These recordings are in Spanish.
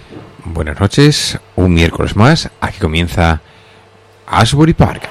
Buenas noches, un miércoles más, aquí comienza Asbury Park.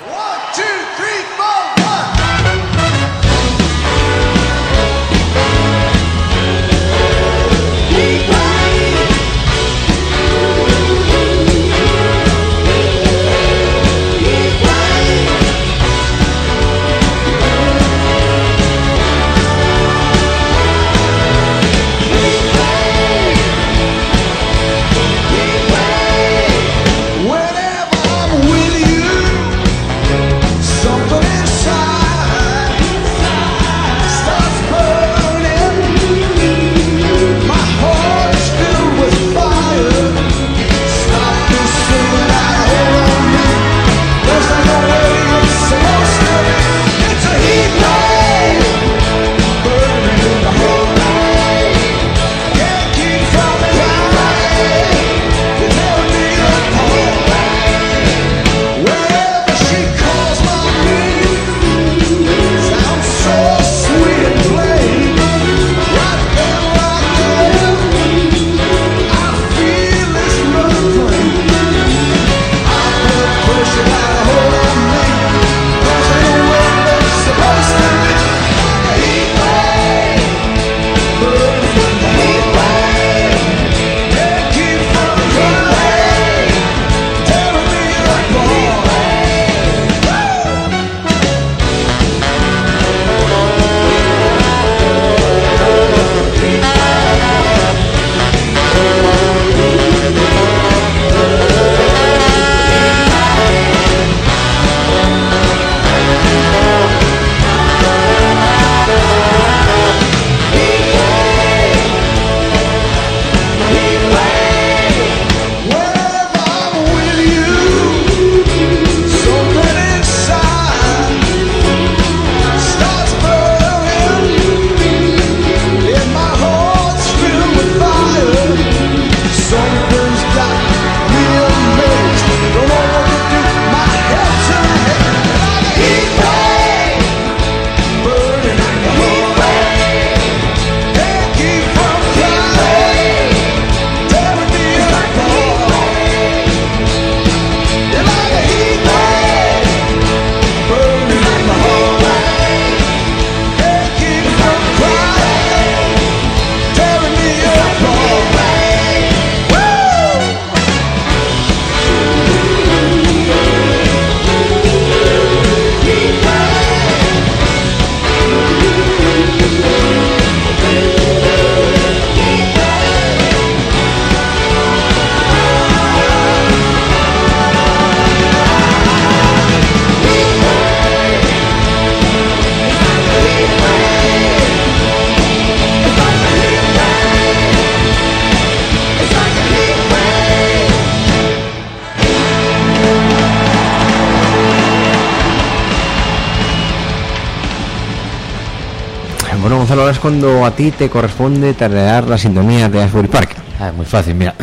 Bueno, Gonzalo, ahora es cuando a ti te corresponde tararear la sintonía de Asbury Park. Muy fácil, mira.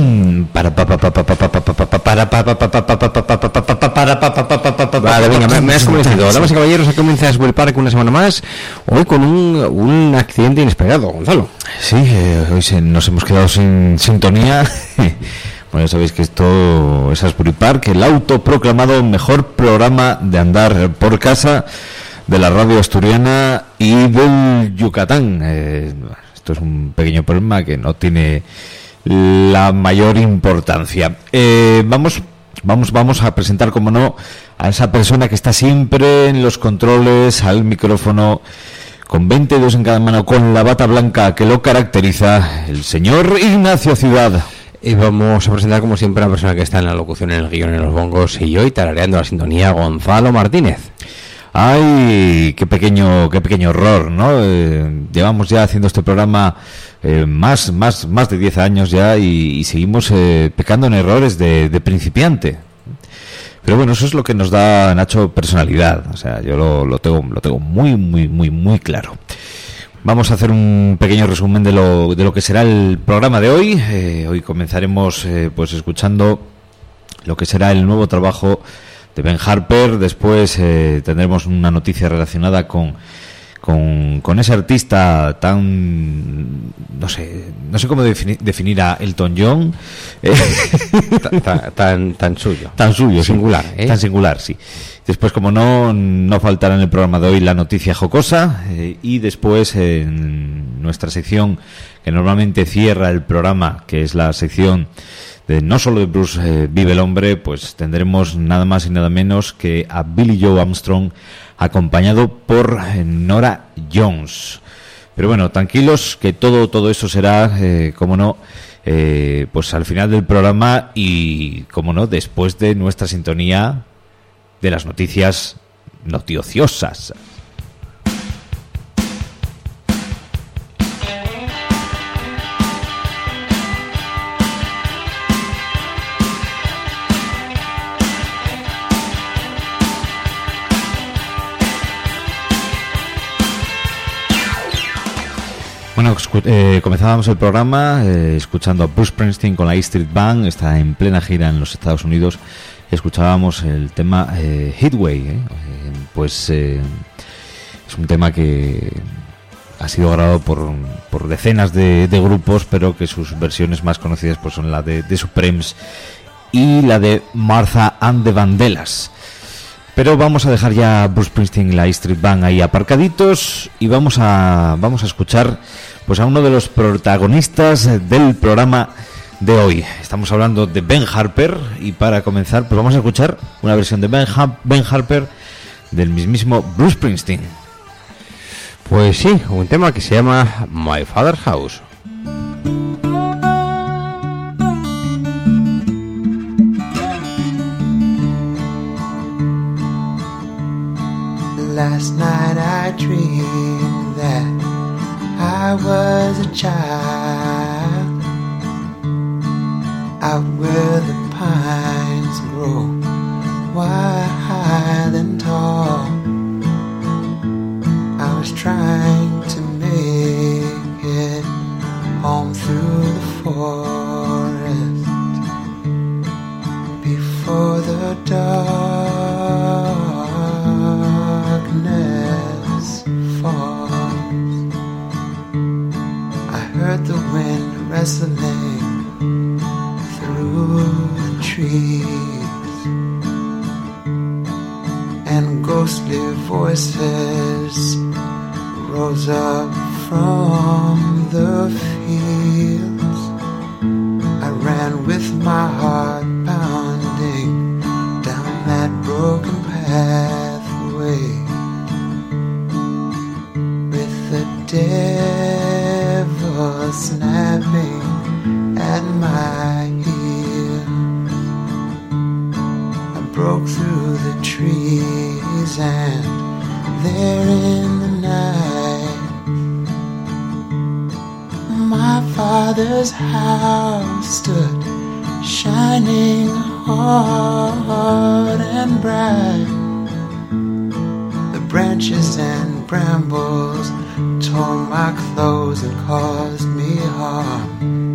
Vale, venga, me has convencido. Damas y caballeros, aquí comienza Asbury Park una semana más. Hoy con un accidente inesperado, Gonzalo. Sí, hoy nos hemos quedado sin sintonía. Bueno, ya sabéis que esto es Asbury Park, el autoproclamado mejor programa de andar por casa de la radio asturiana y del Yucatán. Esto es un pequeño problema que no tiene la mayor importancia. Vamos a presentar, como no, a esa persona que está siempre en los controles, al micrófono, con 20 dedos en cada mano, con la bata blanca que lo caracteriza, el señor Ignacio Ciudad. Y vamos a presentar, como siempre, a la persona que está en la locución, en el guión, en los bongos, y hoy tarareando la sintonía, Gonzalo Martínez. Ay, qué pequeño error, ¿no? Llevamos ya haciendo este programa más de 10 años ya y seguimos pecando en errores de principiante. Pero bueno, eso es lo que nos da, Nacho, personalidad. O sea, yo lo tengo muy claro. Vamos a hacer un pequeño resumen de lo que será el programa de hoy. Hoy comenzaremos pues escuchando lo que será el nuevo trabajo de Ben Harper. Después tendremos una noticia relacionada con con ese artista tan, no sé cómo definir a Elton John, tan suyo, singular, sí. Tan singular, sí. Después, como no faltará en el programa de hoy la noticia jocosa, y después en nuestra sección que normalmente cierra el programa, que es la sección de no solo de Bruce vive el hombre, pues tendremos nada más y nada menos que a Billie Joe Armstrong, acompañado por Norah Jones. Pero bueno, tranquilos, que todo eso será, como no, pues al final del programa y, como no, después de nuestra sintonía de las noticias noticiosas. Bueno, comenzábamos el programa escuchando a Bruce Springsteen con la E Street Band. Está en plena gira en los Estados Unidos. Escuchábamos el tema Heatwave. Pues es un tema que ha sido grabado por decenas de grupos, pero que sus versiones más conocidas pues son la de Supremes y la de Martha and the Vandellas. Pero vamos a dejar ya a Bruce Springsteen y la E Street Band ahí aparcaditos y vamos a escuchar pues a uno de los protagonistas del programa de hoy. Estamos hablando de Ben Harper y para comenzar pues vamos a escuchar una versión de Ben Harper del mismísimo Bruce Springsteen. Pues sí, un tema que se llama My Father's House. Last night I dreamed that I was a child out where the pines grow wide and tall. I was trying to make it home through the forest before the darkness falls. I heard the wind wrestling through the trees and ghostly voices rose up from the fields. I ran with my heart pounding down that broken pathway with the devil snapping at my heel. I broke through the trees and there in the night my father's house stood shining hard and bright. The branches and brambles tore my clothes and caused me harm,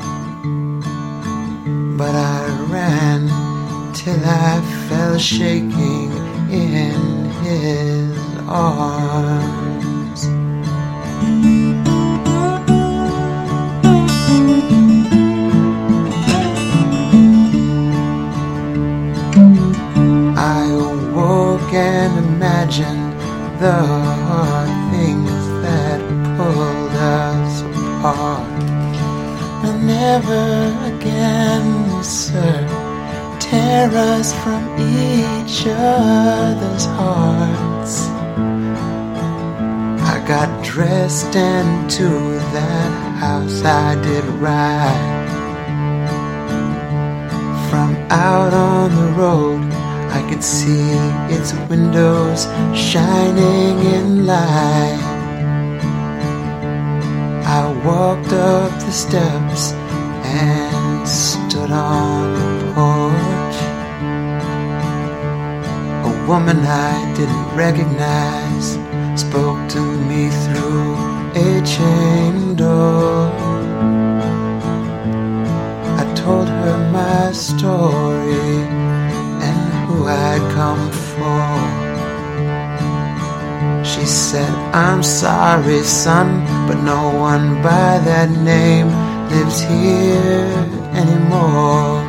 but I ran till I fell shaking in his arms. I awoke and imagined the things that pulled us apart. Will never again, sir, tear us from each other's hearts. I got dressed and to that house I did ride. From out on the road I could see its windows shining in light. I walked up the steps and stood on the porch. A woman I didn't recognize spoke to me through a chain door. I told her my story and who I'd come for. She She said, I'm sorry, son, but no one by that name lives here anymore.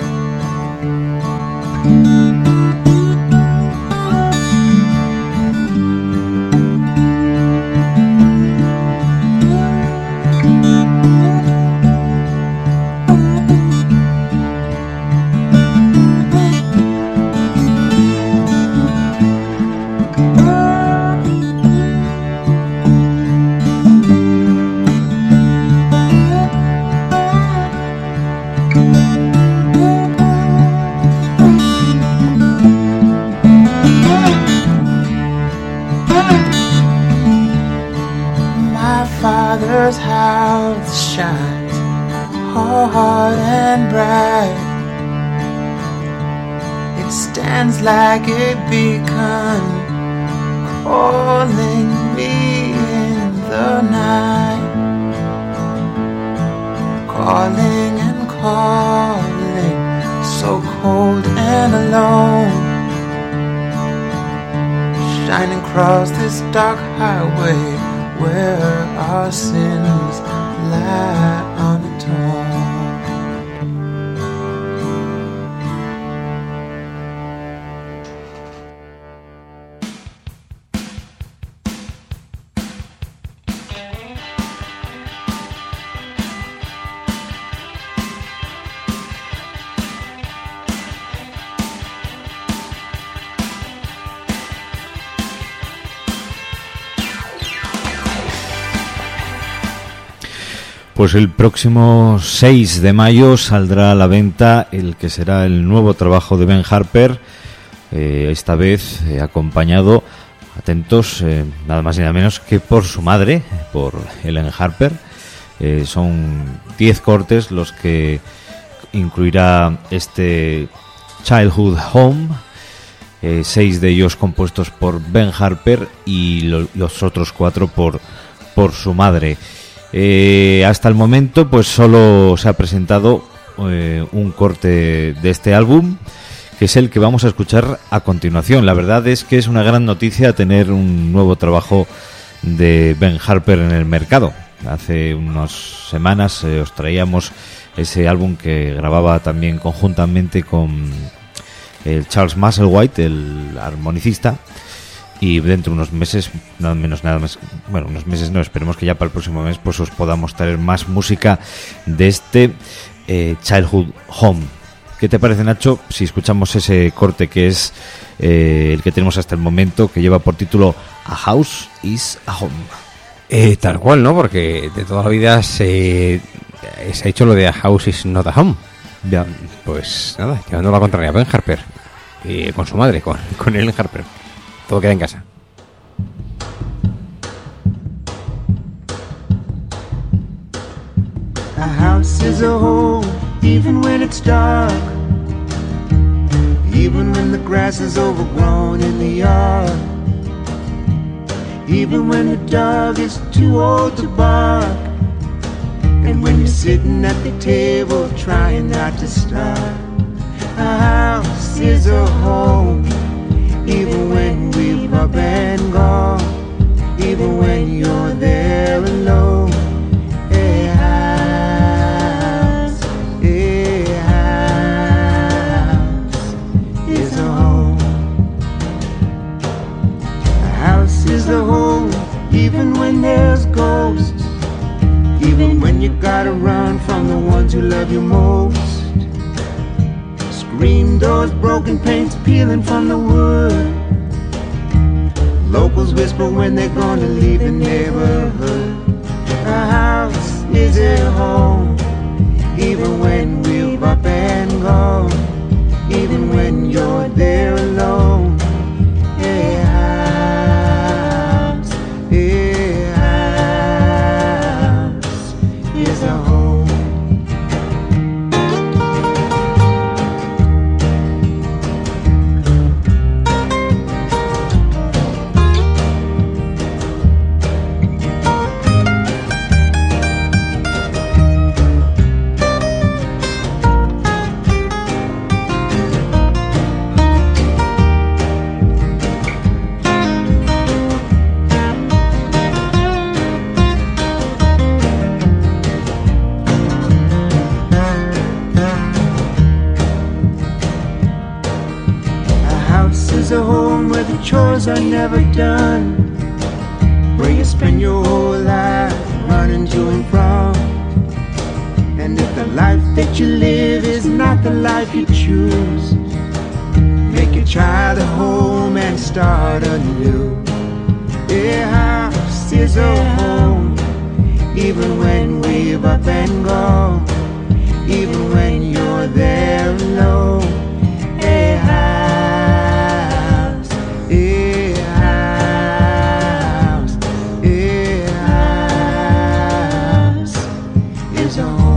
Father's house shines hard and bright. It stands like a beacon, calling me in the night, calling and calling, so cold and alone, shining across this dark highway where our sins lie unatoned. Pues el próximo 6 de mayo saldrá a la venta el que será el nuevo trabajo de Ben Harper, esta vez acompañado, atentos, nada más y nada menos que por su madre, por Helen Harper. Son 10 cortes los que incluirá este Childhood Home, 6 de ellos compuestos por Ben Harper y los otros 4 por su madre. Hasta el momento pues solo se ha presentado un corte de este álbum, que es el que vamos a escuchar a continuación. La verdad es que es una gran noticia tener un nuevo trabajo de Ben Harper en el mercado. Hace unas semanas os traíamos ese álbum que grababa también conjuntamente con el Charles Musselwhite, el armonicista. Y dentro de unos meses, nada más, bueno, unos meses no, esperemos que ya para el próximo mes pues os podamos traer más música de este Childhood Home. ¿Qué te parece, Nacho, si escuchamos ese corte que es el que tenemos hasta el momento, que lleva por título A House is a Home? Tal cual, ¿no? Porque de toda la vida se ha hecho lo de A House is not a Home. Ya. Pues nada, llevando la contraria a Ben Harper, con su madre, con Helen Harper. Todo queda en casa. A house is a home, even when it's dark, even when the grass is overgrown in the yard, even when the dog is too old to bark, and when you're sitting at the table trying not to starve. A house is a home, even when we've up and gone, even when you're there alone. A house is a home. A house is a home, even when there's ghosts, even when you gotta run from the ones who love you most. Screen doors, broken paints peeling from the wood. Locals whisper when they're gonna leave the neighborhood. A house is a home, even when we're up and gone, even when you're there alone. A house is a home. the chores are never done, where you spend your whole life running to and from. And if the life that you live is not the life you choose, make your child a home and start anew. A house is a home, even when we've up and gone, even when you're there alone. A house, a house, a house is a home.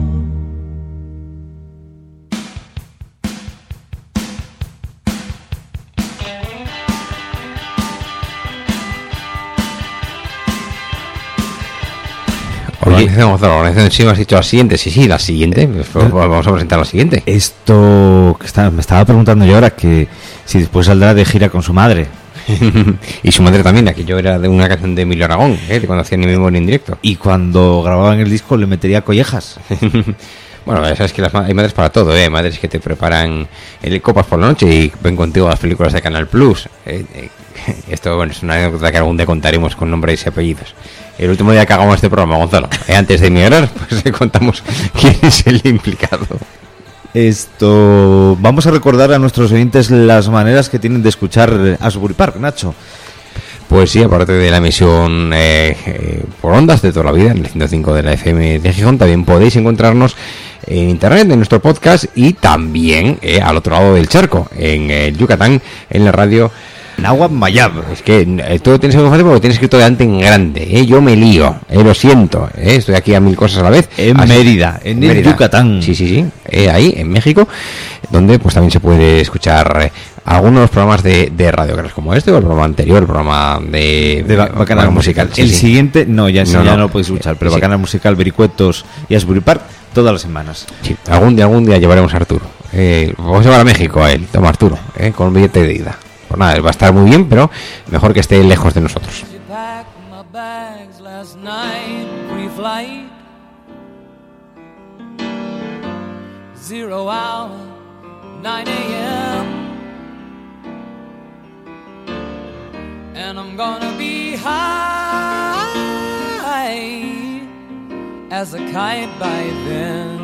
Organización, sí, me has dicho la siguiente. Sí, la siguiente. Pues vamos a presentar la siguiente. Esto que me estaba preguntando yo ahora, que si después saldrá de gira con su madre. Y su madre también, aquello era de una canción de Emilio Aragón, de cuando hacía Ni Memoria en directo. Y cuando grababan el disco le metería collejas. Bueno, ya sabes que hay madres para todo, Hay madres que te preparan copas por la noche y ven contigo las películas de Canal Plus. Esto, bueno, es una anécdota que algún día contaremos con nombres y apellidos. El último día que hagamos este programa, Gonzalo, antes de emigrar, pues contamos quién es el implicado. Vamos a recordar a nuestros oyentes las maneras que tienen de escuchar Asbury Park, Nacho. Pues sí, aparte de la emisión por ondas de toda la vida, en el 105 de la FM de Gijón, también podéis encontrarnos en internet, en nuestro podcast, y también al otro lado del charco, en Yucatán, en la radio Nahuatl Mayab. Es que todo tienes que fácil porque tienes escrito delante en grande, yo me lío, lo siento, estoy aquí a mil cosas a la vez. En Mérida, en el Yucatán. Sí, ahí, en México, donde pues también se puede escuchar algunos de los programas de radio, como este, o el programa anterior, el programa de Bacanal Musical. Sí, el siguiente, ya no lo podéis escuchar, pero Bacanal Musical, Vericuetos y Asbury Park, todas las semanas. Sí, algún día llevaremos a Arturo. Vamos a llevar a México a él, toma Arturo, con un billete de ida. Pues nada, él va a estar muy bien, pero mejor que esté lejos de nosotros. And I'm gonna be high as a kite by then.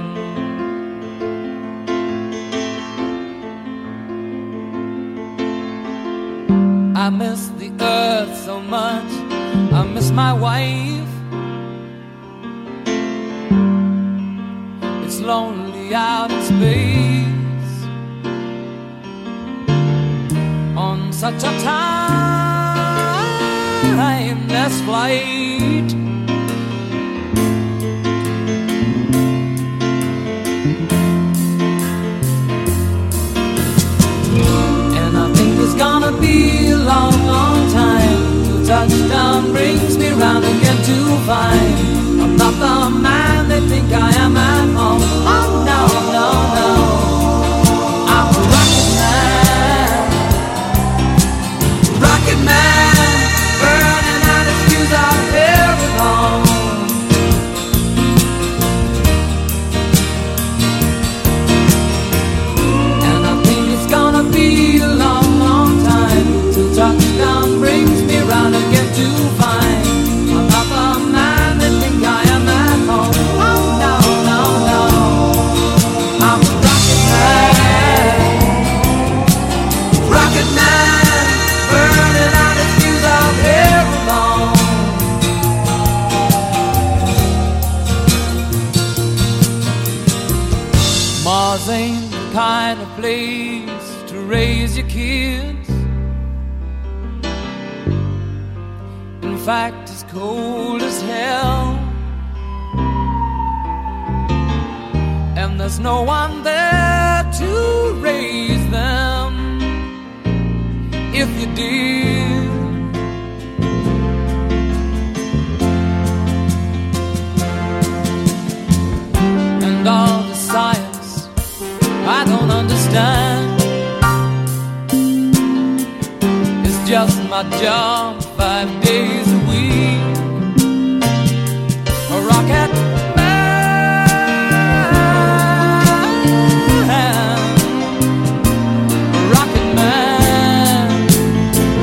I miss the earth so much, I miss my wife. It's lonely out in space on such a timeless flight. And I think it's gonna be a long, long time till touchdown brings me round again to find I'm not the man they think I am at home. Oh no, no, no, I'm a rocket man, burning out his fuse out here alone. And I think it's gonna be a long, long time till touchdown brings me round again to find I'm not the man they think I am at home. Oh no, no, no, I'm a rocket man, burning out his fuse out here alone. Mars ain't the kind of place to raise your kids. In fact, it's cold as hell, and there's no one there to raise them if you did. And all the science I don't understand, it's just my job 5 days a week. A rocket man, a rocket man.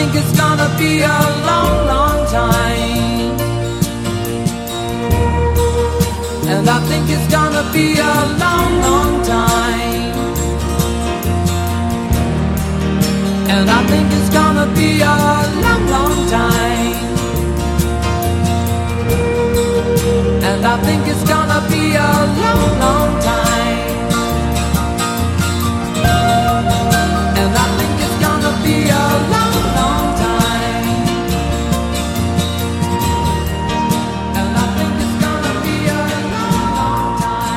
think it's gonna be a long, long time. And I think it's gonna be a long, long time. And I think it's gonna be a long, long time. And I think it's gonna be a long, long time. And I think it's gonna be a long, long time. And I think it's gonna be a long, long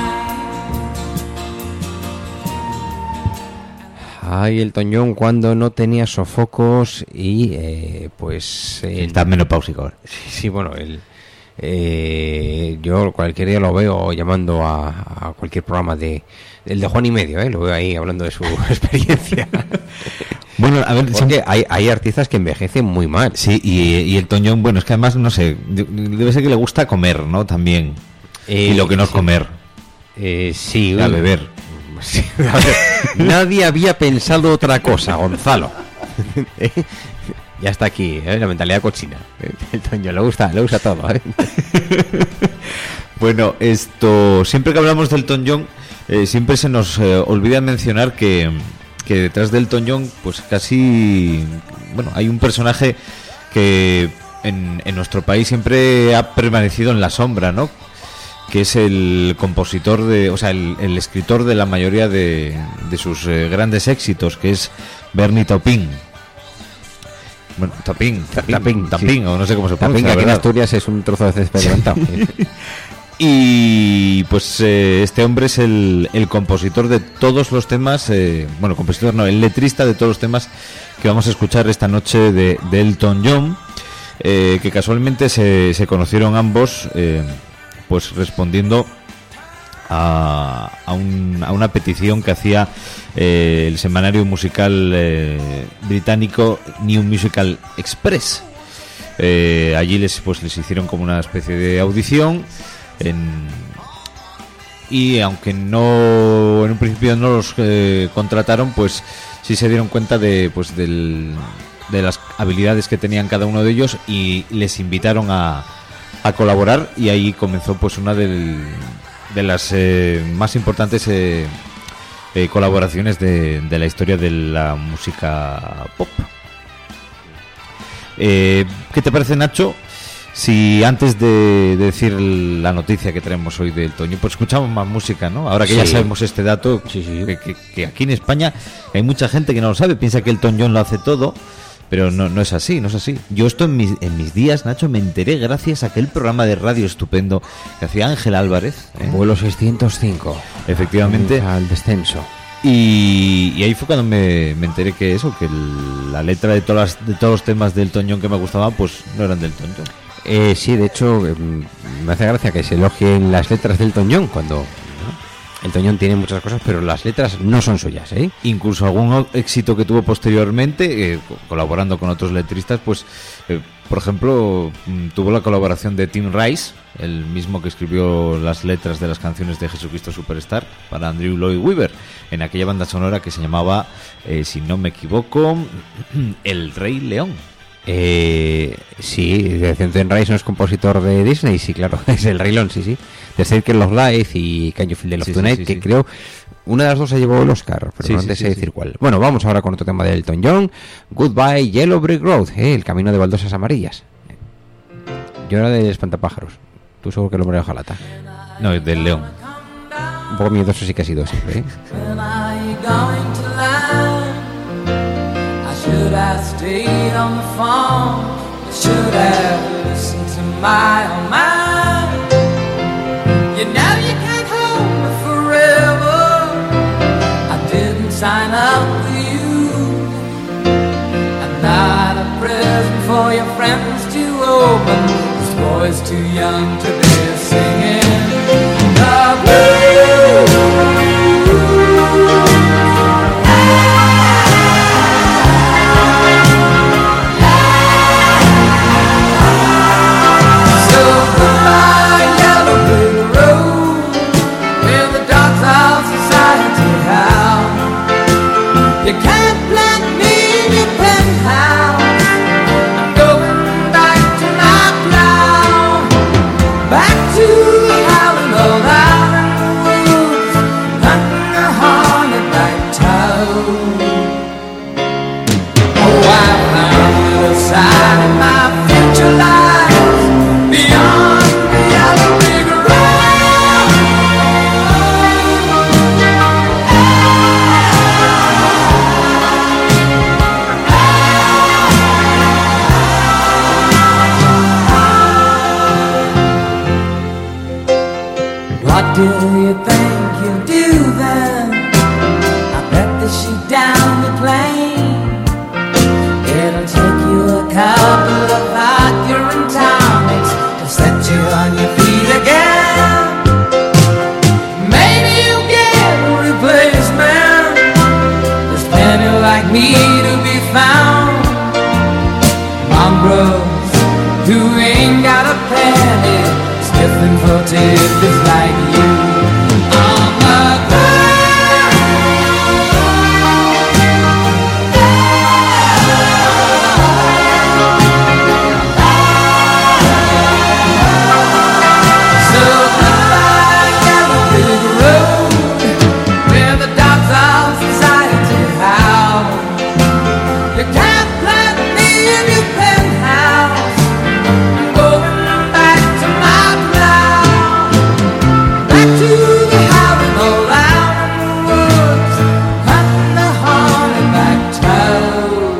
time. Ay, Elton John cuando no tenía sofocos y pues... Está menopáusico ahora. Sí, bueno, yo cualquier día lo veo llamando a cualquier programa el de Juan y Medio, lo veo ahí hablando de su experiencia. Bueno, a ver, porque hay artistas que envejecen muy mal. Sí, y Elton John, bueno, es que además, no sé, debe ser que le gusta comer, ¿no? También. Y lo que no es comer. Sí. A beber. Sí, a ver, nadie había pensado otra cosa, Gonzalo. Ya está aquí, la mentalidad cochina. Elton John le gusta todo. Bueno, siempre que hablamos de Elton John, siempre se nos olvida mencionar que detrás de Elton John, pues casi, bueno, hay un personaje que en nuestro país siempre ha permanecido en la sombra, ¿no? Que es el compositor el escritor de la mayoría de sus grandes éxitos, que es Bernie Taupin. Bueno, Taupin, sí. O no sé cómo se pronuncia. Taupin, que aquí en Asturias es un trozo de césped levantado. Y pues este hombre es el compositor de todos los temas, el letrista de todos los temas que vamos a escuchar esta noche de Elton John, que casualmente se conocieron ambos pues respondiendo a una petición que hacía el semanario musical británico New Musical Express. Allí les hicieron como una especie de audición y aunque en un principio no los contrataron, pues sí se dieron cuenta de las habilidades que tenían cada uno de ellos y les invitaron a colaborar, y ahí comenzó pues una de las más importantes colaboraciones de la historia de la música pop. ¿Qué te parece, Nacho, si antes de decir la noticia que traemos hoy del Elton John, pues escuchamos más música, ¿no? Ahora que ya sabemos este dato, que aquí en España hay mucha gente que no lo sabe, piensa que Elton John lo hace todo, pero no es así, no es así. Yo esto en mis días, Nacho, me enteré gracias a aquel programa de radio estupendo que hacía Ángel Álvarez, Vuelo 605. Efectivamente. Al descenso. Y ahí fue cuando me enteré que la letra de todos los temas del Elton John que me gustaban, pues no eran del Elton John. Sí, de hecho, me hace gracia que se elogien las letras del Elton John cuando... Elton John tiene muchas cosas, pero las letras no son suyas, ¿eh? Incluso algún éxito que tuvo posteriormente, colaborando con otros letristas, pues, por ejemplo, tuvo la colaboración de Tim Rice, el mismo que escribió las letras de las canciones de Jesucristo Superstar para Andrew Lloyd Webber, en aquella banda sonora que se llamaba, si no me equivoco, El Rey León. Sí, Tim Rice no es compositor de Disney, sí, claro, es El Rey León, sí. De Circle of Life y Can You Feel the Love Tonight, que creo una de las dos se llevó el Oscar, pero no sé decir cuál. Bueno, vamos ahora con otro tema de Elton John, Goodbye Yellow Brick Road, el camino de baldosas amarillas. Yo era de Espantapájaros, tú seguro que el hombre de hojalata. No, es del León. Un poco miedoso sí que ha sido siempre, ¿eh? Should have stayed on the phone? Should have listened to my own mind. You know you can't hold me forever. I didn't sign up with you. I'm not a present for your friends to open. This boy's too young to be singing the blues. You can't plant me in your penthouse. do you think you'll do then? I bet that shoot down the plane. It'll take you a couple of vodka and tonics to set you on your feet again. Maybe you'll get a replacement. There's plenty like me to be found. Mongrels who ain't got a penny, sniffing for tidbits like you. On the so goodbye, yellow brick road, where the dogs of society howl. You can't plant me in your penthouse. I'm going back to my plow, back to the howling old out in the woods, cutting the hornback toad.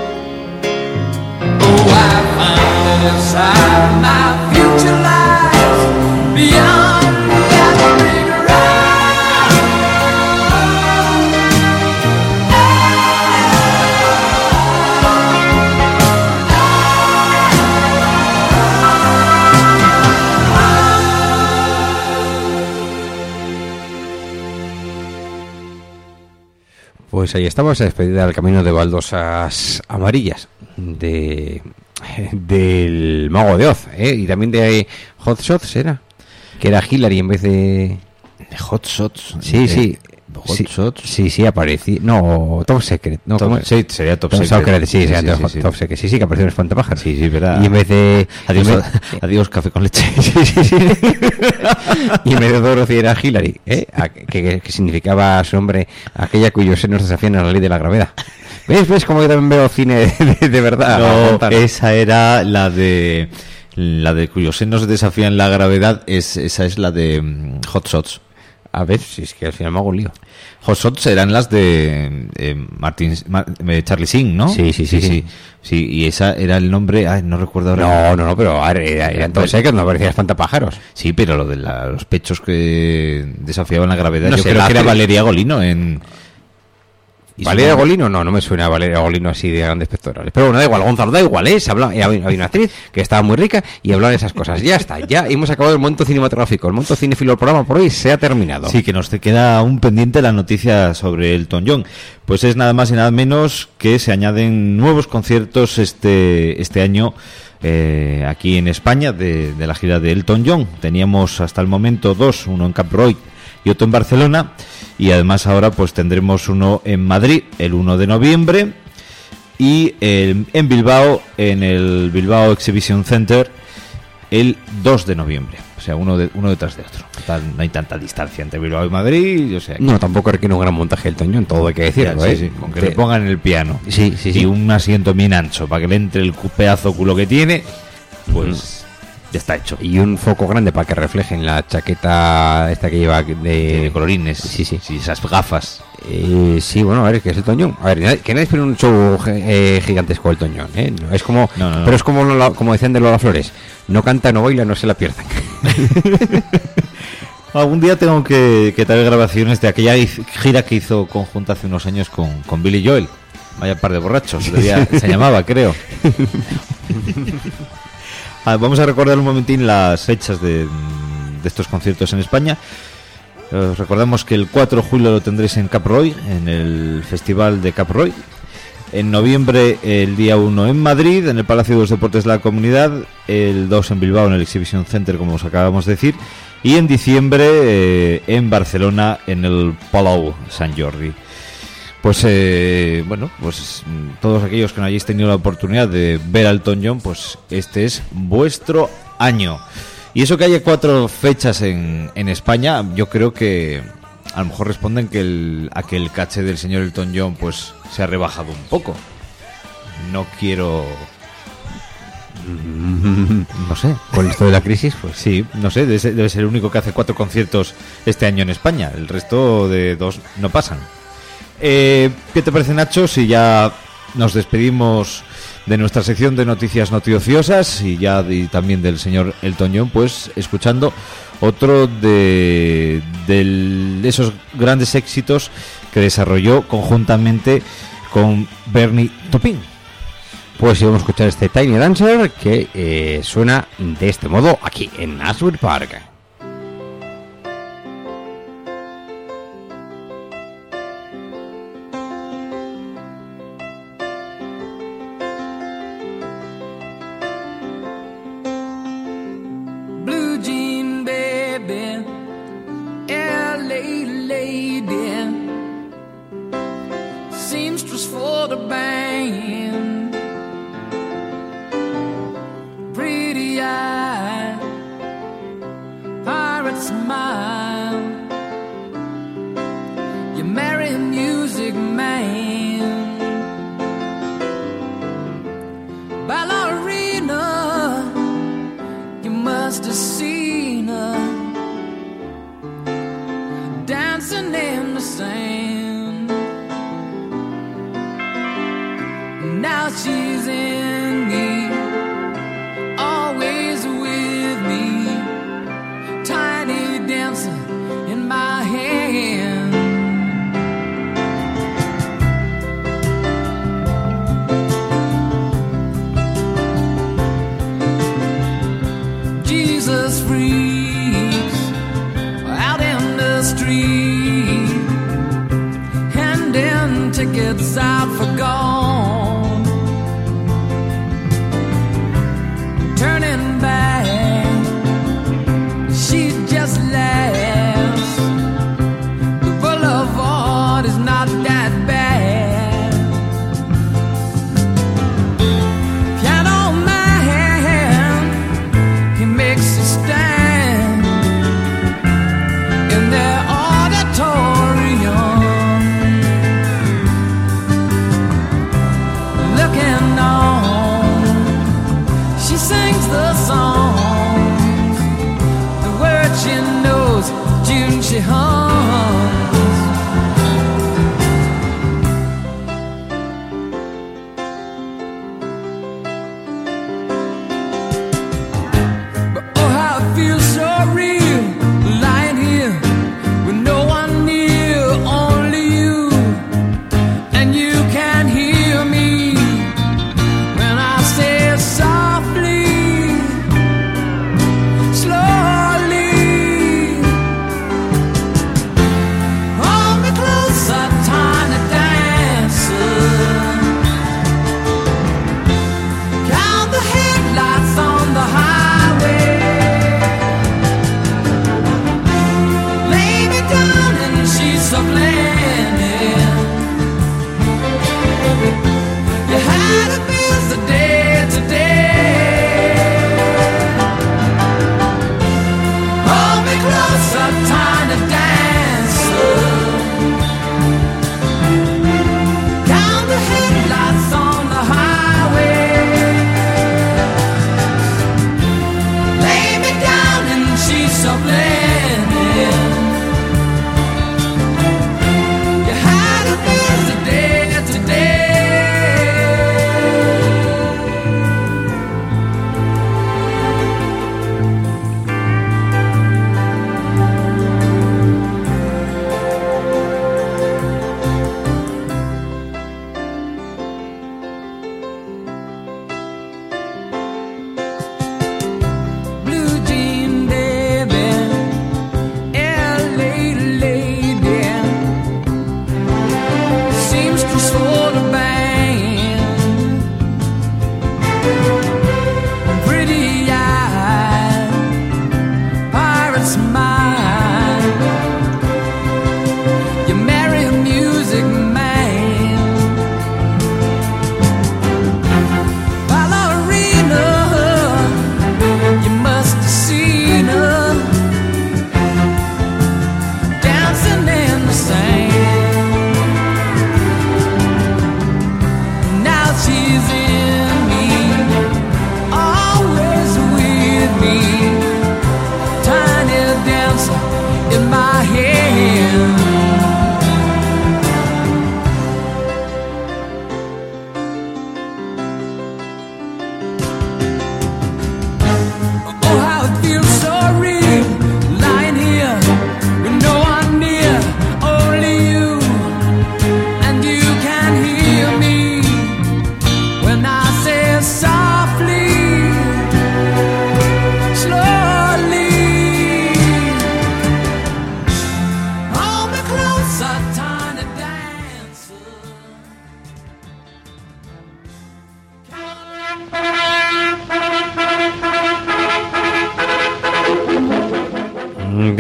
Oh, I find that inside my future lies beyond the yellow brick road. Pues ahí estamos, a despedida del camino de baldosas amarillas del Mago de Oz, y también de Hot Shots, era que era Hillary en vez de Hot Shots. sí Hot Shots. sí apareció, no, Top Secret, no, Top, ¿cómo? sí, sería Top Top Secret. sí, Sí, Top, sí. Top Secret, sí, que apareció en Espantapájaros. Sí, verdad. Y en vez de Adiós café con leche. sí. Y en vez de Dorothy era Hillary, que significaba su nombre, aquella cuyos senos desafían a la ley de la gravedad. ¿Ves como yo también veo cine de verdad? No, esa era la de cuyos senos desafían la gravedad. Esa es la de Hot Shots. A ver, si es que al final me hago un lío. Hot Shots eran las de Charlie Sheen, ¿no? Sí. Sí, y esa era el nombre. Ay, no recuerdo ahora. No, pero a ver, eran todos secos, no parecía espantapájaros. Sí, pero lo de los pechos que desafiaban la gravedad. No yo sé, creo la que era hace- Valeria Golino en. ¿Valeria Golino? No me suena a Valeria Golino así de grandes pectorales. Pero bueno, da igual, Gonzalo, da igual, se habla, había una actriz que estaba muy rica y hablaba de esas cosas. Ya está, ya hemos acabado el momento cinematográfico, el momento cinéfilo del programa por hoy se ha terminado. Sí, que nos te queda un pendiente la noticia sobre Elton John. Pues es nada más y nada menos que se añaden nuevos conciertos este año aquí en España de la gira de Elton John. Teníamos hasta el momento dos, uno en Cap Roy y otro en Barcelona, y además ahora pues tendremos uno en Madrid el 1 de noviembre y en Bilbao, en el Bilbao Exhibition Center, el 2 de noviembre. O sea, uno detrás de otro. No hay tanta distancia entre Bilbao y Madrid. O sea, No, tampoco requiere un gran montaje Elton John, todo hay que decirlo, sí, con que le pongan el piano Sí. y un asiento bien ancho para que le entre el pedazo culo que tiene, pues ya está hecho. Y un foco grande para que refleje en la chaqueta esta que lleva De colorines. Sí. Esas gafas. Sí, bueno, a ver, que es Elton John. A ver, que nadie espera un show gigantesco de Elton John, No, es como, No. pero es como decían de Lola Flores, no canta, no baila, no se la pierdan. Algún día tengo que traer grabaciones de aquella gira que hizo conjunta hace unos años con Billy Joel. Vaya par de borrachos, se llamaba, creo. Vamos a recordar un momentín las fechas de estos conciertos en España. Os recordamos que el 4 de julio lo tendréis en Cap Roy, en el Festival de Cap Roy. En noviembre, el día 1 en Madrid, en el Palacio de los Deportes de la Comunidad. El 2 en Bilbao, en el Exhibition Center, como os acabamos de decir. Y en diciembre, en Barcelona, en el Palau Sant Jordi. Pues todos aquellos que no hayáis tenido la oportunidad de ver a Elton John, pues este es vuestro año. Y eso que haya 4 fechas en España, yo creo que a lo mejor responden a que el caché del señor Elton John pues se ha rebajado un poco. No quiero... No sé. Con esto de la crisis, pues Sí, no sé, debe ser el único que hace 4 conciertos este año en España. El resto de 2 no pasan. ¿Qué te parece, Nacho, si ya nos despedimos de nuestra sección de noticias noticiosas y también del señor Elton John, pues escuchando otro de esos grandes éxitos que desarrolló conjuntamente con Bernie Taupin. Pues íbamos a escuchar este Tiny Dancer que suena de este modo aquí en Ashwood Park. Blue jean baby, LA lady, seamstress for the band, pretty eye, pirate smile, you marry a music man, ballerina, you must have seen her dancing in the sand. Now she's in me, always with me, tiny dancer in my hand. Jesus freaks out in the street, handing tickets out for gone, turning back, she just laughs. The boulevard is not that bad. Piano man, he makes a stand in their auditorium, looking on. She sings the songs, the words she knows, June she hums. But oh, how it feels so real, lying here with no one near, only you, and you can hear me when I say softly, slowly,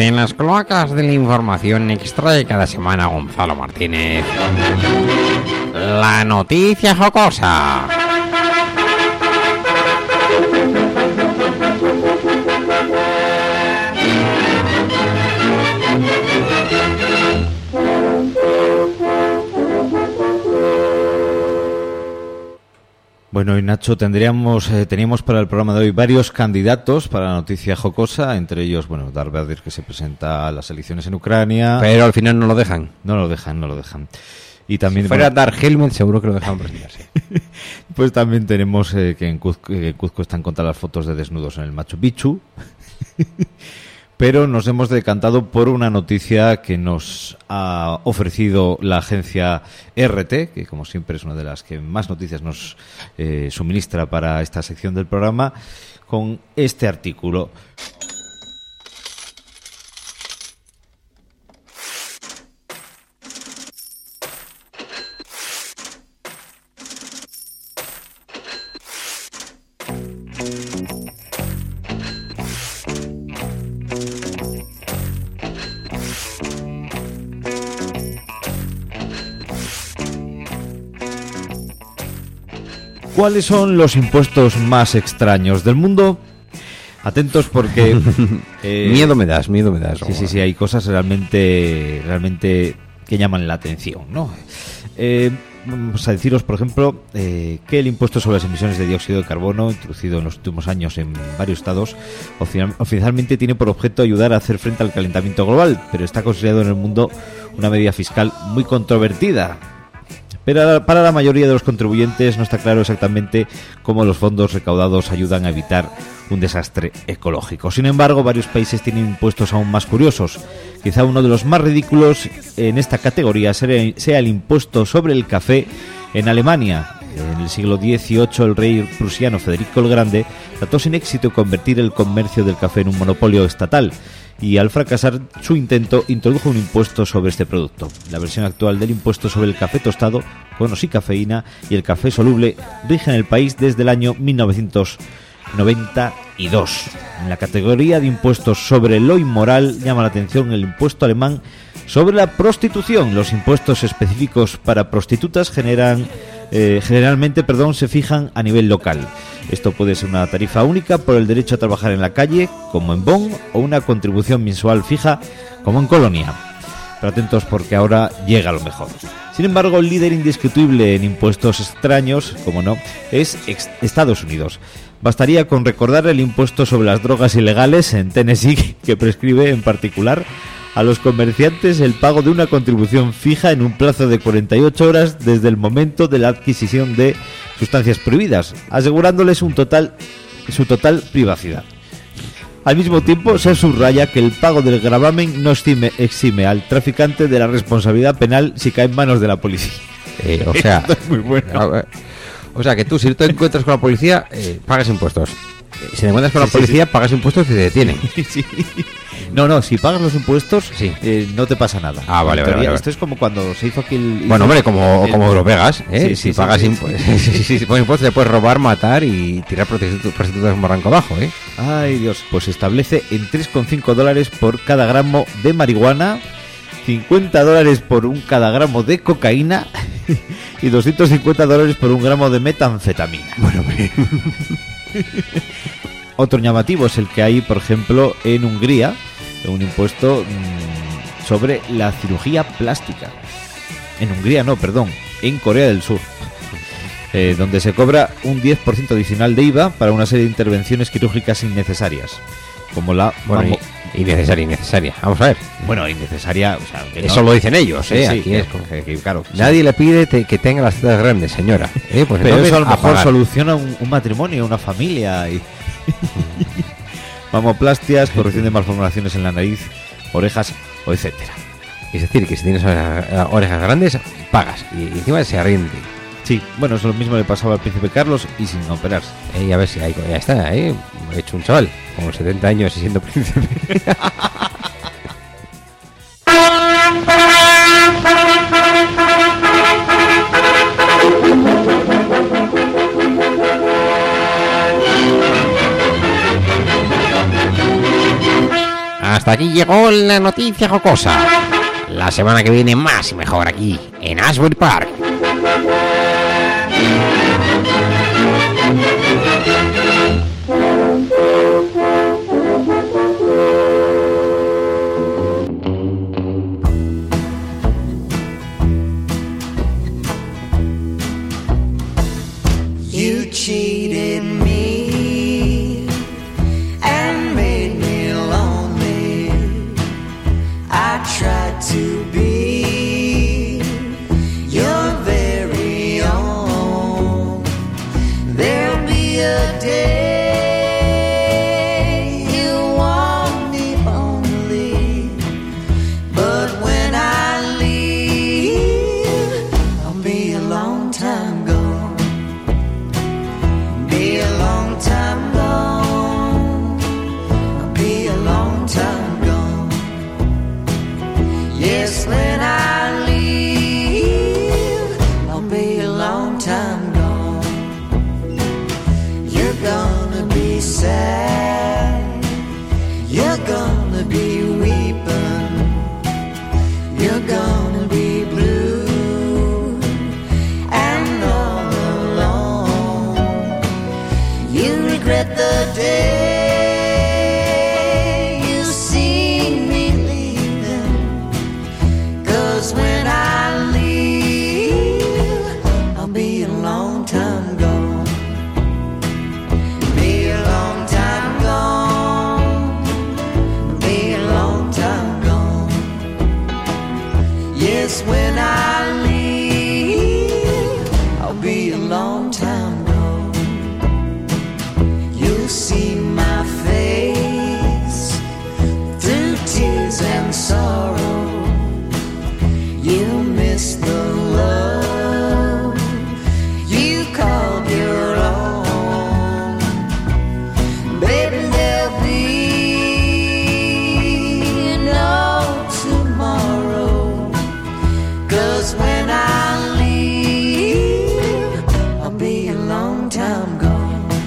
Desde las cloacas de la información extrae cada semana Gonzalo Martínez. La noticia jocosa. Bueno, y Nacho, teníamos para el programa de hoy varios candidatos para la noticia jocosa, entre ellos, bueno, Darth Vader, que se presenta a las elecciones en Ucrania. Pero al final no lo dejan. No lo dejan. Y también, si fuera Darth Helmet, seguro que lo dejaban presentarse. Pues también tenemos que en Cuzco están contra las fotos de desnudos en el Machu Picchu. Pero nos hemos decantado por una noticia que nos ha ofrecido la agencia RT, que como siempre es una de las que más noticias nos suministra para esta sección del programa, con este artículo. ¿Cuáles son los impuestos más extraños del mundo? Atentos porque... miedo me das. Sí, hay cosas realmente que llaman la atención, ¿no? Vamos a deciros, por ejemplo, que el impuesto sobre las emisiones de dióxido de carbono, introducido en los últimos años en varios estados, oficialmente tiene por objeto ayudar a hacer frente al calentamiento global, pero está considerado en el mundo una medida fiscal muy controvertida. Pero para la mayoría de los contribuyentes no está claro exactamente cómo los fondos recaudados ayudan a evitar un desastre ecológico. Sin embargo, varios países tienen impuestos aún más curiosos. Quizá uno de los más ridículos en esta categoría sea el impuesto sobre el café en Alemania. En el siglo XVIII, el rey prusiano Federico el Grande trató sin éxito convertir el comercio del café en un monopolio estatal, y al fracasar su intento introdujo un impuesto sobre este producto. La versión actual del impuesto sobre el café tostado, con o sin cafeína, y el café soluble rige en el país desde el año 1992. En la categoría de impuestos sobre lo inmoral llama la atención el impuesto alemán sobre la prostitución. Los impuestos específicos para prostitutas generalmente se fijan a nivel local. Esto puede ser una tarifa única por el derecho a trabajar en la calle, como en Bonn, o una contribución mensual fija, como en Colonia. Pero atentos porque ahora llega lo mejor. Sin embargo, el líder indiscutible en impuestos extraños, como no, es Estados Unidos. Bastaría con recordar el impuesto sobre las drogas ilegales en Tennessee, que prescribe en particular a los comerciantes el pago de una contribución fija en un plazo de 48 horas desde el momento de la adquisición de sustancias prohibidas, asegurándoles su total privacidad. Al mismo tiempo, se subraya que el pago del gravamen no exime al traficante de la responsabilidad penal si cae en manos de la policía. O sea, esto es muy bueno. O sea, que tú, si te encuentras con la policía, pagas impuestos. Si te encuentras con la policía, pagas impuestos y te detienen. Sí. No, si pagas los impuestos, sí. No te pasa nada. Ah, vale. Esto es como cuando se hizo aquí el... Bueno, hombre, como Eurovegas, ¿eh? Si pagas impuestos, si pones impuestos, te puedes robar, matar y tirar prostitutas en barranco abajo, ¿eh? Ay, Dios. Pues se establece en $3,5 por cada gramo de marihuana, $50 por cada gramo de cocaína y $250 por un gramo de metanfetamina. Bueno, hombre. Otro llamativo es el que hay, por ejemplo, en Hungría, un impuesto sobre la cirugía plástica. En Corea del Sur, donde se cobra un 10% adicional de IVA para una serie de intervenciones quirúrgicas innecesarias, como la... Innecesaria. Vamos a ver. Bueno, innecesaria... O sea, eso no lo dicen ellos, ¿eh? Sí, aquí es claro. Nadie le pide que tenga las tetas grandes, señora. Pues pero eso a lo mejor soluciona un matrimonio, una familia y... Mamoplastias, corrección de malformaciones en la nariz, orejas o etcétera. Es decir, que si tienes orejas grandes, pagas y encima se rinde. Sí, bueno, eso lo mismo le pasaba al príncipe Carlos y sin operarse. A ver si ya está, he hecho un chaval con 70 años y siendo príncipe. Hasta aquí llegó la noticia jocosa. La semana que viene más y mejor aquí, en Ashbury Park. You cheated me and made me lonely. I tried to be your very own. There'll be a day you want me only, but when I leave, I'll be a long time gone. Be a long time gone. I'll be a long time gone. Yes, when I leave, I'll be a long time gone. You're gonna be sad. You're gonna be weeping. You're gonna be blue and all alone. You regret the day you see me leaving. 'Cause when I leave, I'll be a long time gone. Be a long time gone. Be a long time gone. Yes, when I leave, I'll be a long time gone. You'll see my face through tears and sorrow. You'll miss the love you called your own. Baby, there'll be no tomorrow. 'Cause when I leave, I'll be a long time gone.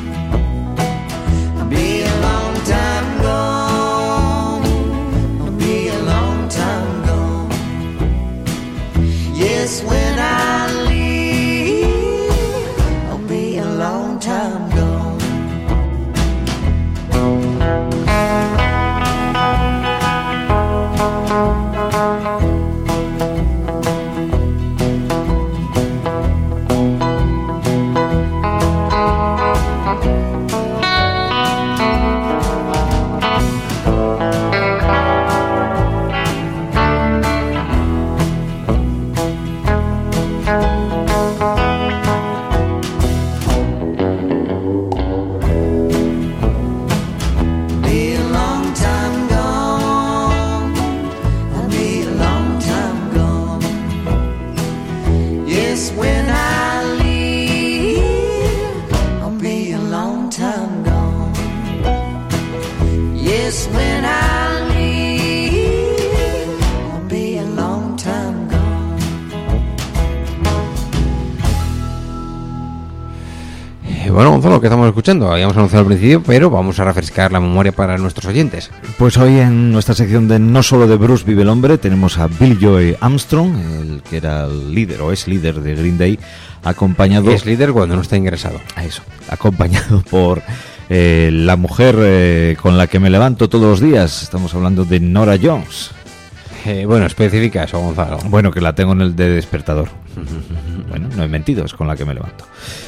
I'll be a long time gone. I'll be a long time gone. Yes, when I leave, I'll be a long time gone. Be a long time gone. I'll be a long time gone. Yes, when I leave, I'll be a long time gone. Yes, when I leave, I'll be a long time gone. Bueno, Gonzalo, ¿qué estamos escuchando? Habíamos anunciado al principio, pero vamos a refrescar la memoria para nuestros oyentes. Pues hoy en nuestra sección de No solo de Bruce vive el hombre tenemos a Billie Joe Armstrong, el que era el líder o es líder de Green Day, acompañado... Es líder cuando no está ingresado. A eso, acompañado por la mujer con la que me levanto todos los días. Estamos hablando de Norah Jones. Bueno, especifica eso, Gonzalo. Bueno, que la tengo en el de despertador. Bueno, no he mentido, es con la que me levanto.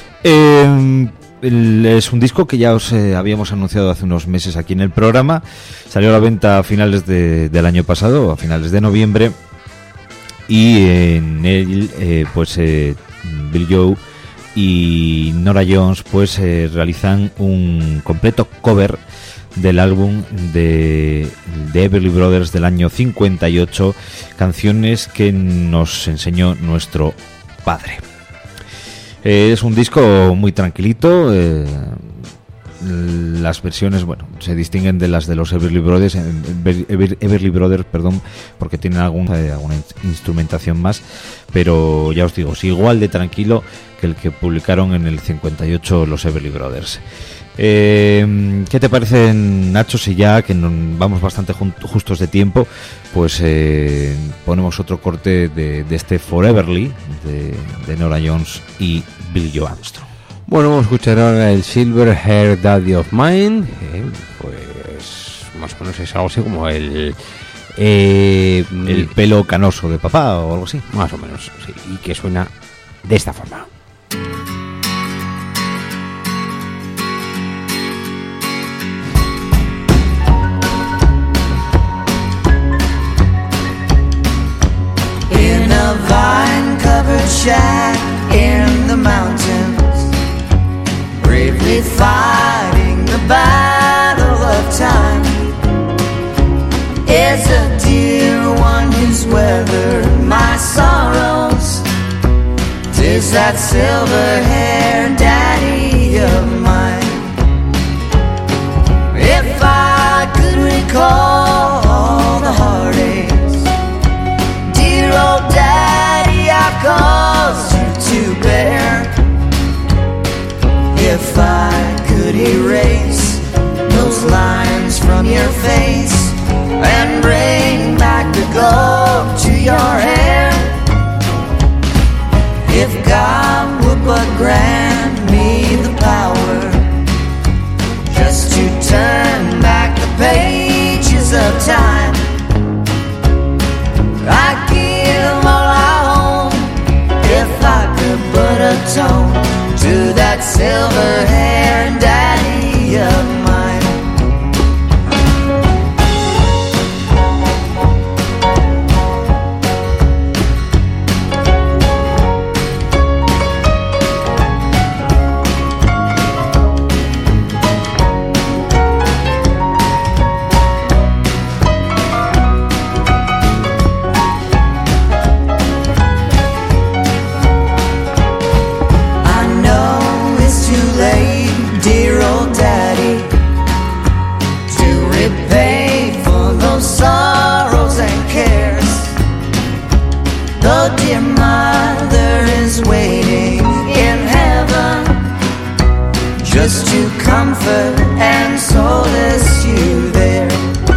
Es un disco que ya os habíamos anunciado hace unos meses aquí en el programa. Salió a la venta a finales del año pasado, a finales de noviembre. Y en él, Billie Joe y Norah Jones realizan un completo cover del álbum de Everly Brothers del año 58, canciones que nos enseñó nuestro padre. Es un disco muy tranquilito. Las versiones, bueno, se distinguen de las de los Everly Brothers, porque tienen alguna instrumentación más, pero ya os digo, es igual de tranquilo que el que publicaron en el 58 los Everly Brothers. ¿Qué te parecen, Nacho, si ya que vamos bastante justos de tiempo, pues ponemos otro corte de este Foreverly de Norah Jones y Billie Joe Armstrong? Bueno, vamos a escuchar ahora el Silver Hair Daddy of Mine, pues más o menos es algo así como el pelo canoso de papá o algo así. Más o menos, sí, y que suena de esta forma. In a vine-covered shack in the mountains, bravely fighting the battle of time, is a dear one who's weathered my sorrows. 'Tis that silver-haired daddy of mine. If I could recall all the heartaches, dear old daddy, I caused you to bear. If I could erase those lines from your face and bring back the gold to your hair, if God would but grant me the power just to turn back the pages of time, I'd give all I own if I could but atone to that silver-haired daddy of mine. Dear mother is waiting in heaven just to comfort and solace you there.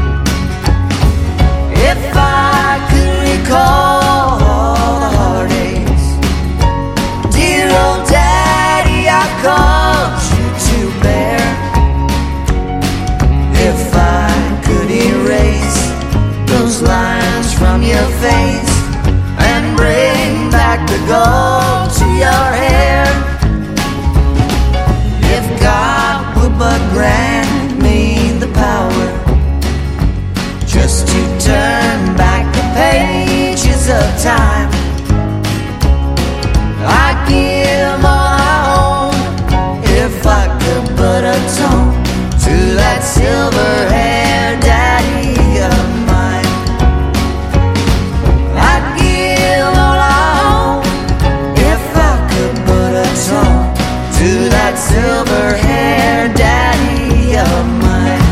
If I could recall all the heartaches, dear old daddy, I caused you to bear. If I could erase those lines from your face and bring back the gold to your hair, if God would but grant me the power just to turn back the pages of time, I'd give all I own if I could but atone to that silver-haired daddy of mine. I'd give all I own if I could but atone to that silver-haired daddy of mine.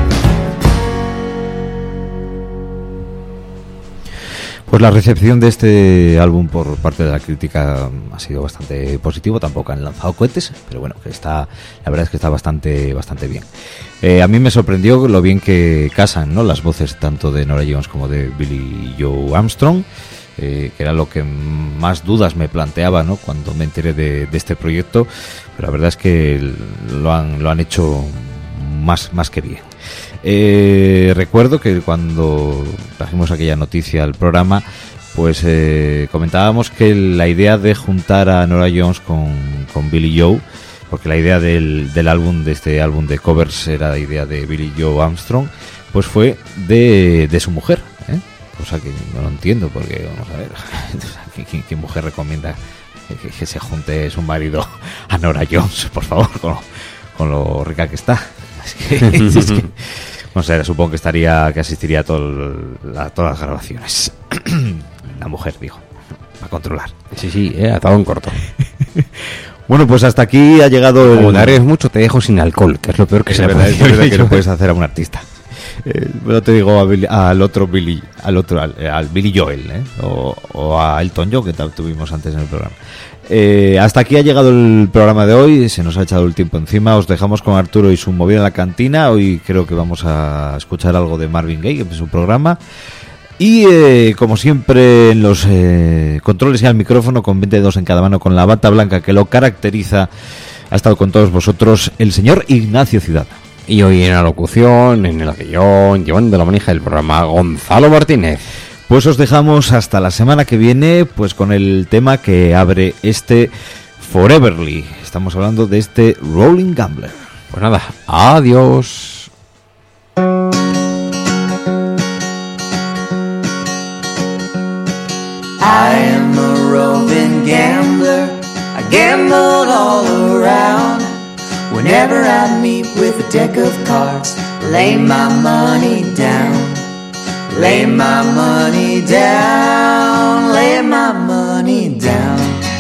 Pues la recepción de este álbum por parte de la crítica ha sido bastante positivo. Tampoco han lanzado cohetes, pero bueno, que está, la verdad es que está bastante bien. A mí me sorprendió lo bien que casan, ¿no?, las voces tanto de Norah Jones como de Billie Joe Armstrong, que era lo que más dudas me planteaba, ¿no?, cuando me enteré de este proyecto. Pero la verdad es que lo han hecho más que bien. Recuerdo que cuando trajimos aquella noticia al programa, pues comentábamos que la idea de juntar a Norah Jones con Billie Joe, porque la idea del álbum, de este álbum de covers, era la idea de Billie Joe Armstrong, pues fue de su mujer, cosa que no lo entiendo, porque vamos a ver, ¿qué mujer recomienda que se junte su marido a Norah Jones, por favor, con lo rica que está? Es que no sé, supongo que asistiría a todas las grabaciones. La mujer, digo, para controlar. Sí, atado en corto. Bueno, pues hasta aquí ha llegado Como te arriesgas mucho, te dejo sin alcohol, que es lo peor que se puede hacer. Es verdad que no puedes hacer a un artista. Bueno, te digo al Billy Joel, o a Elton John, que tuvimos antes en el programa. Hasta aquí ha llegado el programa de hoy, se nos ha echado el tiempo encima. Os dejamos con Arturo y su movida en la cantina. Hoy creo que vamos a escuchar algo de Marvin Gaye, que es su programa. Y como siempre en los controles y al micrófono, con 22 en cada mano, con la bata blanca que lo caracteriza, ha estado con todos vosotros el señor Ignacio Ciudad. Y hoy en la locución, en el guión, llevando la manija del programa, Gonzalo Martínez. Pues os dejamos hasta la semana que viene, pues con el tema que abre este Foreverly. Estamos hablando de este Rolling Gambler. Pues nada, adiós. I am a roving gambler, I gamble all around. Whenever I meet with a deck of cards, lay my money down. Lay my money down, lay my money down.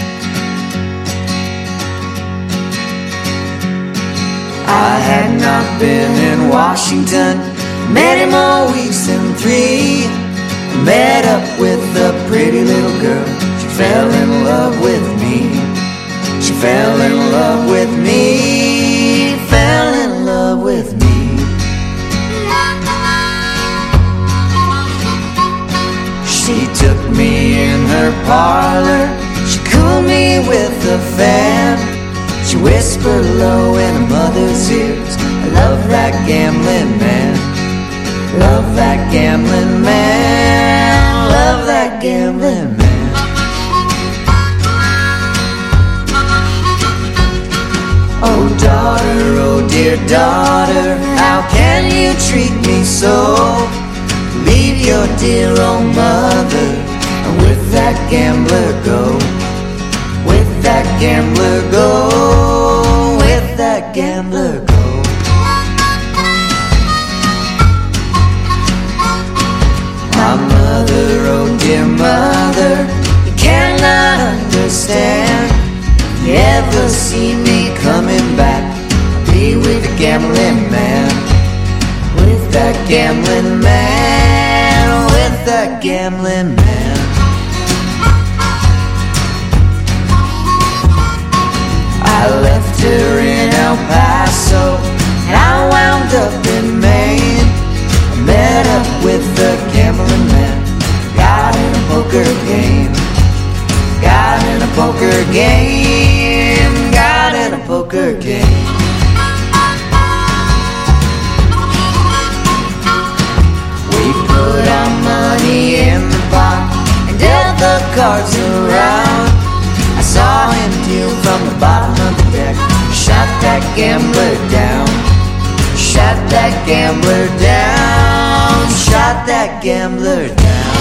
I had not been in Washington many more weeks than 3. Met up with a pretty little girl, she fell in love with me. She fell in love with me, fell in love with me. She took me in her parlor, she cooled me with a fan. She whispered low in her mother's ears, I love that gambling man. Love that gambling man, love that gambling man. Oh daughter, oh dear daughter, how can you treat me so? Leave your dear old mother, and with that gambler go. With that gambler go, with that gambler go. My mother, oh dear mother, you cannot understand. You ever see me coming back, I'll be with a gambling man. With that gambling man, with that gambling man. I left her in El Paso, and I wound up in Maine. I met up with the gambling man, got in a poker game. Got in a poker game, got in a poker game. We put our money in the pot and dealt the cards around. I saw him deal from the bottom of the deck, shot that gambler down. Shot that gambler down, shot that gambler down.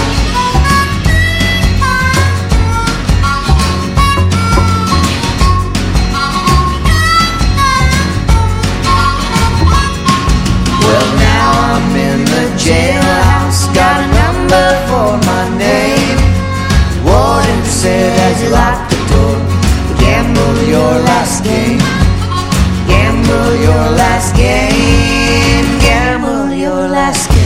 Well, now I'm in the jailhouse, got a number for my name. Warden said as you lock the door, gamble your last game. Gamble your last game. Gamble your last game.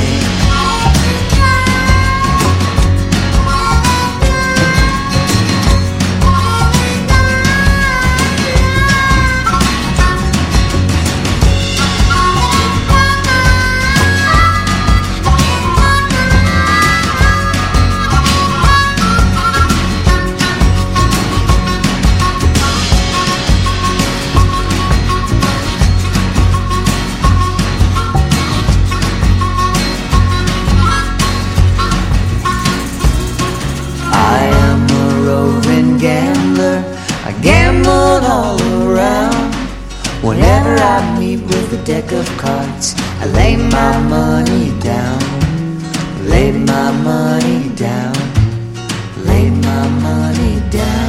Whenever I meet with a deck of cards, I lay my money down. Lay my money down. Lay my money down.